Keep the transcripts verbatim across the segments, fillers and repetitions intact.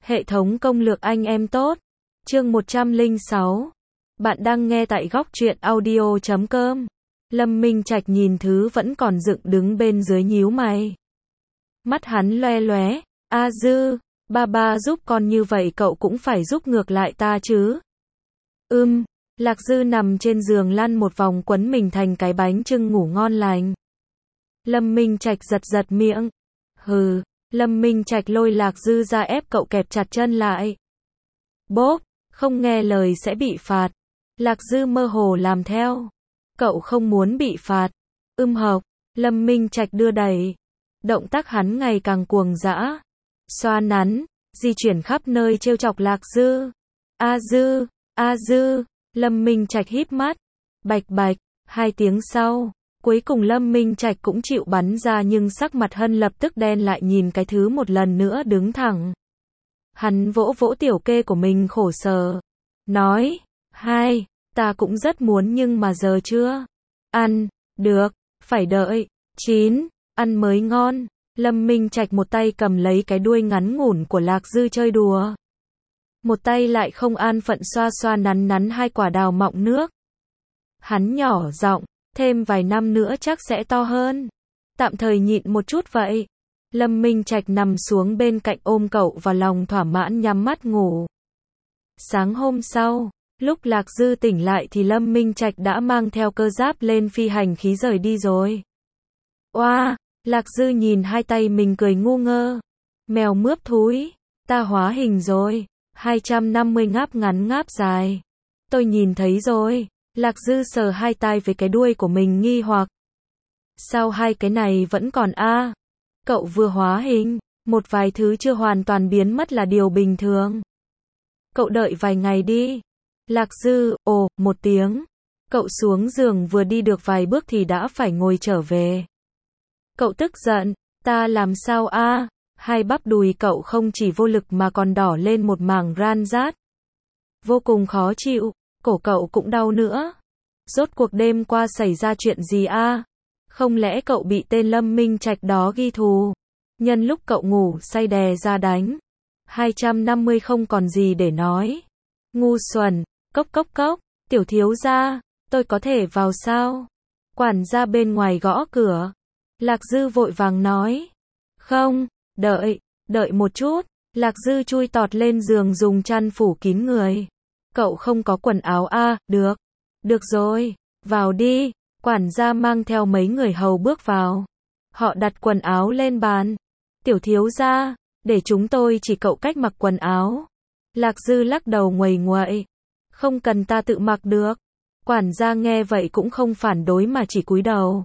Hệ thống công lược anh em tốt. Chương một trăm lẻ sáu. Bạn đang nghe tại góc truyện audio chấm com. Lâm Minh Trạch nhìn thứ vẫn còn dựng đứng bên dưới nhíu mày. Mắt hắn loe loé, "A Dư, ba ba giúp con như vậy cậu cũng phải giúp ngược lại ta chứ?" Ưm, Lạc Dư nằm trên giường lăn một vòng quấn mình thành cái bánh chưng ngủ ngon lành. Lâm Minh Trạch giật giật miệng. Hừ, Lâm Minh Trạch lôi Lạc Dư ra ép cậu kẹp chặt chân lại. Bốp, không nghe lời sẽ bị phạt. Lạc Dư mơ hồ làm theo. Cậu không muốn bị phạt. Ưm hộc, Lâm Minh Trạch đưa đẩy. Động tác hắn ngày càng cuồng dã. Xoa nắn, di chuyển khắp nơi trêu chọc Lạc Dư. A Dư, A Dư, Lâm Minh Trạch híp mắt. Bạch bạch, hai tiếng sau. Cuối cùng Lâm Minh Trạch cũng chịu bắn ra nhưng sắc mặt Hân lập tức đen lại nhìn cái thứ một lần nữa đứng thẳng. Hắn vỗ vỗ tiểu kê của mình khổ sở. Nói, hai, ta cũng rất muốn nhưng mà giờ chưa. Ăn, được, phải đợi. Chín, ăn mới ngon. Lâm Minh Trạch một tay cầm lấy cái đuôi ngắn ngủn của Lạc Dư chơi đùa. Một tay lại không an phận xoa xoa nắn nắn hai quả đào mọng nước. Hắn nhỏ giọng, thêm vài năm nữa chắc sẽ to hơn. Tạm thời nhịn một chút vậy. Lâm Minh Trạch nằm xuống bên cạnh ôm cậu vào lòng thỏa mãn nhắm mắt ngủ. Sáng hôm sau, lúc Lạc Dư tỉnh lại thì Lâm Minh Trạch đã mang theo cơ giáp lên phi hành khí rời đi rồi. Oa, Lạc Dư nhìn hai tay mình cười ngu ngơ. Mèo mướp thúi, ta hóa hình rồi. hai trăm năm mươi ngáp ngắn ngáp dài. Tôi nhìn thấy rồi. Lạc Dư sờ hai tai với cái đuôi của mình nghi hoặc. Sao hai cái này vẫn còn a? À? Cậu vừa hóa hình, một vài thứ chưa hoàn toàn biến mất là điều bình thường. Cậu đợi vài ngày đi. Lạc Dư, ồ, một tiếng. Cậu xuống giường vừa đi được vài bước thì đã phải ngồi trở về. Cậu tức giận, ta làm sao a? À? Hai bắp đùi cậu không chỉ vô lực mà còn đỏ lên một mảng ran rát. Vô cùng khó chịu. Cổ cậu cũng đau nữa. Rốt cuộc đêm qua xảy ra chuyện gì a? À? Không lẽ cậu bị tên Lâm Minh Trạch đó ghi thù? Nhân lúc cậu ngủ say đè ra đánh. hai trăm năm mươi không còn gì để nói. Ngu xuẩn, cốc cốc cốc, tiểu thiếu gia, tôi có thể vào sao? Quản gia bên ngoài gõ cửa. Lạc Dư vội vàng nói. Không, đợi, đợi một chút. Lạc Dư chui tọt lên giường dùng chăn phủ kín người. Cậu không có quần áo a? À, được. Được rồi, vào đi. Quản gia mang theo mấy người hầu bước vào. Họ đặt quần áo lên bàn. Tiểu thiếu gia, để chúng tôi chỉ cậu cách mặc quần áo. Lạc Dư lắc đầu nguầy nguậy. Không cần ta tự mặc được. Quản gia nghe vậy cũng không phản đối mà chỉ cúi đầu.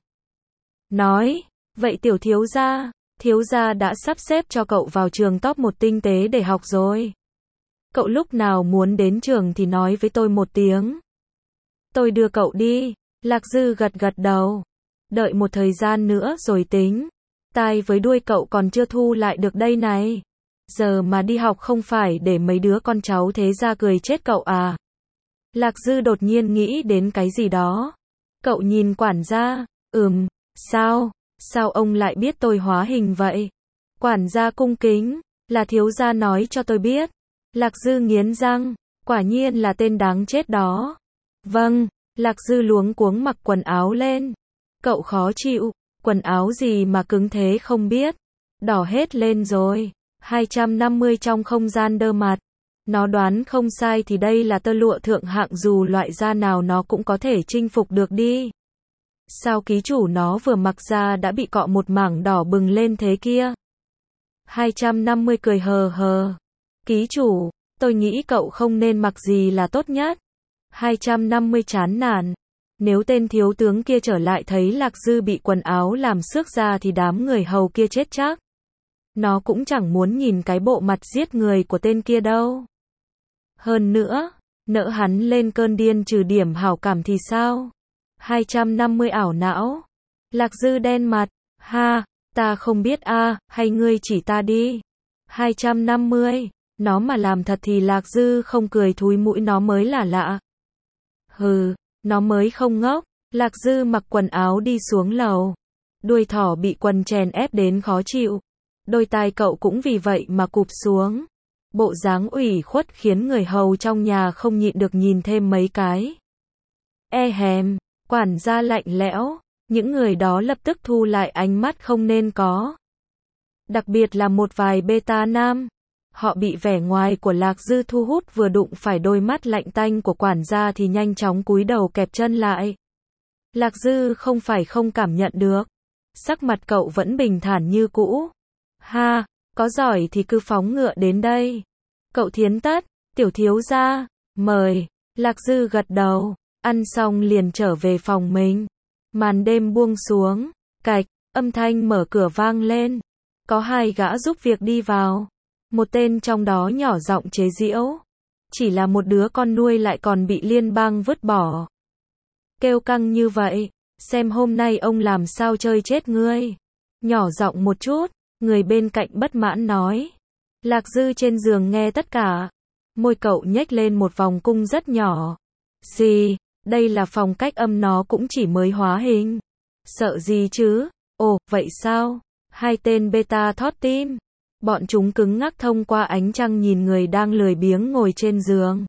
Nói, vậy tiểu thiếu gia, thiếu gia đã sắp xếp cho cậu vào trường top một tinh tế để học rồi. Cậu lúc nào muốn đến trường thì nói với tôi một tiếng. Tôi đưa cậu đi. Lạc Dư gật gật đầu. Đợi một thời gian nữa rồi tính. Tai với đuôi cậu còn chưa thu lại được đây này. Giờ mà đi học không phải để mấy đứa con cháu thế ra cười chết cậu à. Lạc Dư đột nhiên nghĩ đến cái gì đó. Cậu nhìn quản gia. Ừm, sao? Sao ông lại biết tôi hóa hình vậy? Quản gia cung kính. Là thiếu gia nói cho tôi biết. Lạc Dư nghiến răng, quả nhiên là tên đáng chết đó. Vâng, Lạc Dư luống cuống mặc quần áo lên. Cậu khó chịu, quần áo gì mà cứng thế không biết. Đỏ hết lên rồi. hai trăm năm mươi trong không gian đơ mặt. Nó đoán không sai thì đây là tơ lụa thượng hạng dù loại da nào nó cũng có thể chinh phục được đi. Sao ký chủ nó vừa mặc ra đã bị cọ một mảng đỏ bừng lên thế kia? hai trăm năm mươi cười hờ hờ. Ký chủ, tôi nghĩ cậu không nên mặc gì là tốt nhất. hai trăm năm mươi chán nản. Nếu tên thiếu tướng kia trở lại thấy Lạc Dư bị quần áo làm xước ra thì đám người hầu kia chết chắc. Nó cũng chẳng muốn nhìn cái bộ mặt giết người của tên kia đâu. Hơn nữa, nỡ hắn lên cơn điên trừ điểm hảo cảm thì sao? hai trăm năm mươi ảo não. Lạc Dư đen mặt. Ha, ta không biết a, à, hay ngươi chỉ ta đi. hai trăm năm mươi. Nó mà làm thật thì Lạc Dư không cười thúi mũi nó mới là lạ. Hừ, nó mới không ngốc. Lạc Dư mặc quần áo đi xuống lầu. Đuôi thỏ bị quần chèn ép đến khó chịu. Đôi tai cậu cũng vì vậy mà cụp xuống. Bộ dáng ủy khuất khiến người hầu trong nhà không nhịn được nhìn thêm mấy cái. E hèm, quản gia lạnh lẽo, những người đó lập tức thu lại ánh mắt không nên có. Đặc biệt là một vài beta nam. Họ bị vẻ ngoài của Lạc Dư thu hút, vừa đụng phải đôi mắt lạnh tanh của quản gia thì nhanh chóng cúi đầu kẹp chân lại. Lạc Dư không phải không cảm nhận được. Sắc mặt cậu vẫn bình thản như cũ. Ha, có giỏi thì cứ phóng ngựa đến đây. Cậu Thiến Tất, tiểu thiếu gia, mời. Lạc Dư gật đầu, ăn xong liền trở về phòng mình. Màn đêm buông xuống, cạch, âm thanh mở cửa vang lên. Có hai gã giúp việc đi vào. Một tên trong đó nhỏ giọng chế giễu. Chỉ là một đứa con nuôi lại còn bị liên bang vứt bỏ. Kêu căng như vậy, xem hôm nay ông làm sao chơi chết ngươi. Nhỏ giọng một chút, người bên cạnh bất mãn nói. Lạc Dư trên giường nghe tất cả. Môi cậu nhếch lên một vòng cung rất nhỏ. Gì, đây là phòng cách âm, nó cũng chỉ mới hóa hình. Sợ gì chứ? Ồ, vậy sao? Hai tên beta thót tim. Bọn chúng cứng ngắc thông qua ánh trăng nhìn người đang lười biếng ngồi trên giường.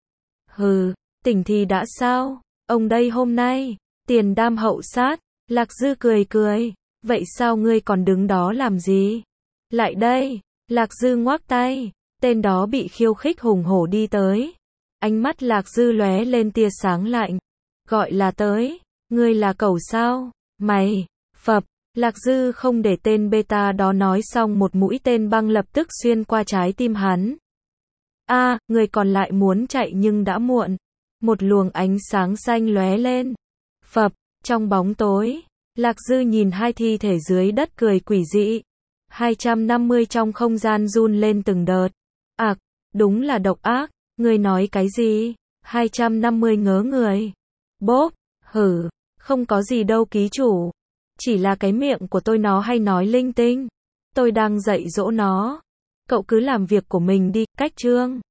Hừ, tỉnh thì đã sao? Ông đây hôm nay, tiền đam hậu sát. Lạc Dư cười cười. Vậy sao ngươi còn đứng đó làm gì? Lại đây. Lạc Dư ngoác tay. Tên đó bị khiêu khích hùng hổ đi tới. Ánh mắt Lạc Dư lóe lên tia sáng lạnh. Gọi là tới. Ngươi là cẩu sao? Mày. Phập. Lạc Dư không để tên beta đó nói xong, một mũi tên băng lập tức xuyên qua trái tim hắn. A, à, người còn lại muốn chạy nhưng đã muộn. Một luồng ánh sáng xanh lóe lên. Phập, trong bóng tối, Lạc Dư nhìn hai thi thể dưới đất cười quỷ dị. hai trăm năm mươi trong không gian run lên từng đợt. Ặc, à, đúng là độc ác, ngươi nói cái gì? hai trăm năm mươi ngớ người. Bốp, hử, không có gì đâu ký chủ. Chỉ là cái miệng của tôi nó hay nói linh tinh. Tôi đang dạy dỗ nó. Cậu cứ làm việc của mình đi, cách chương.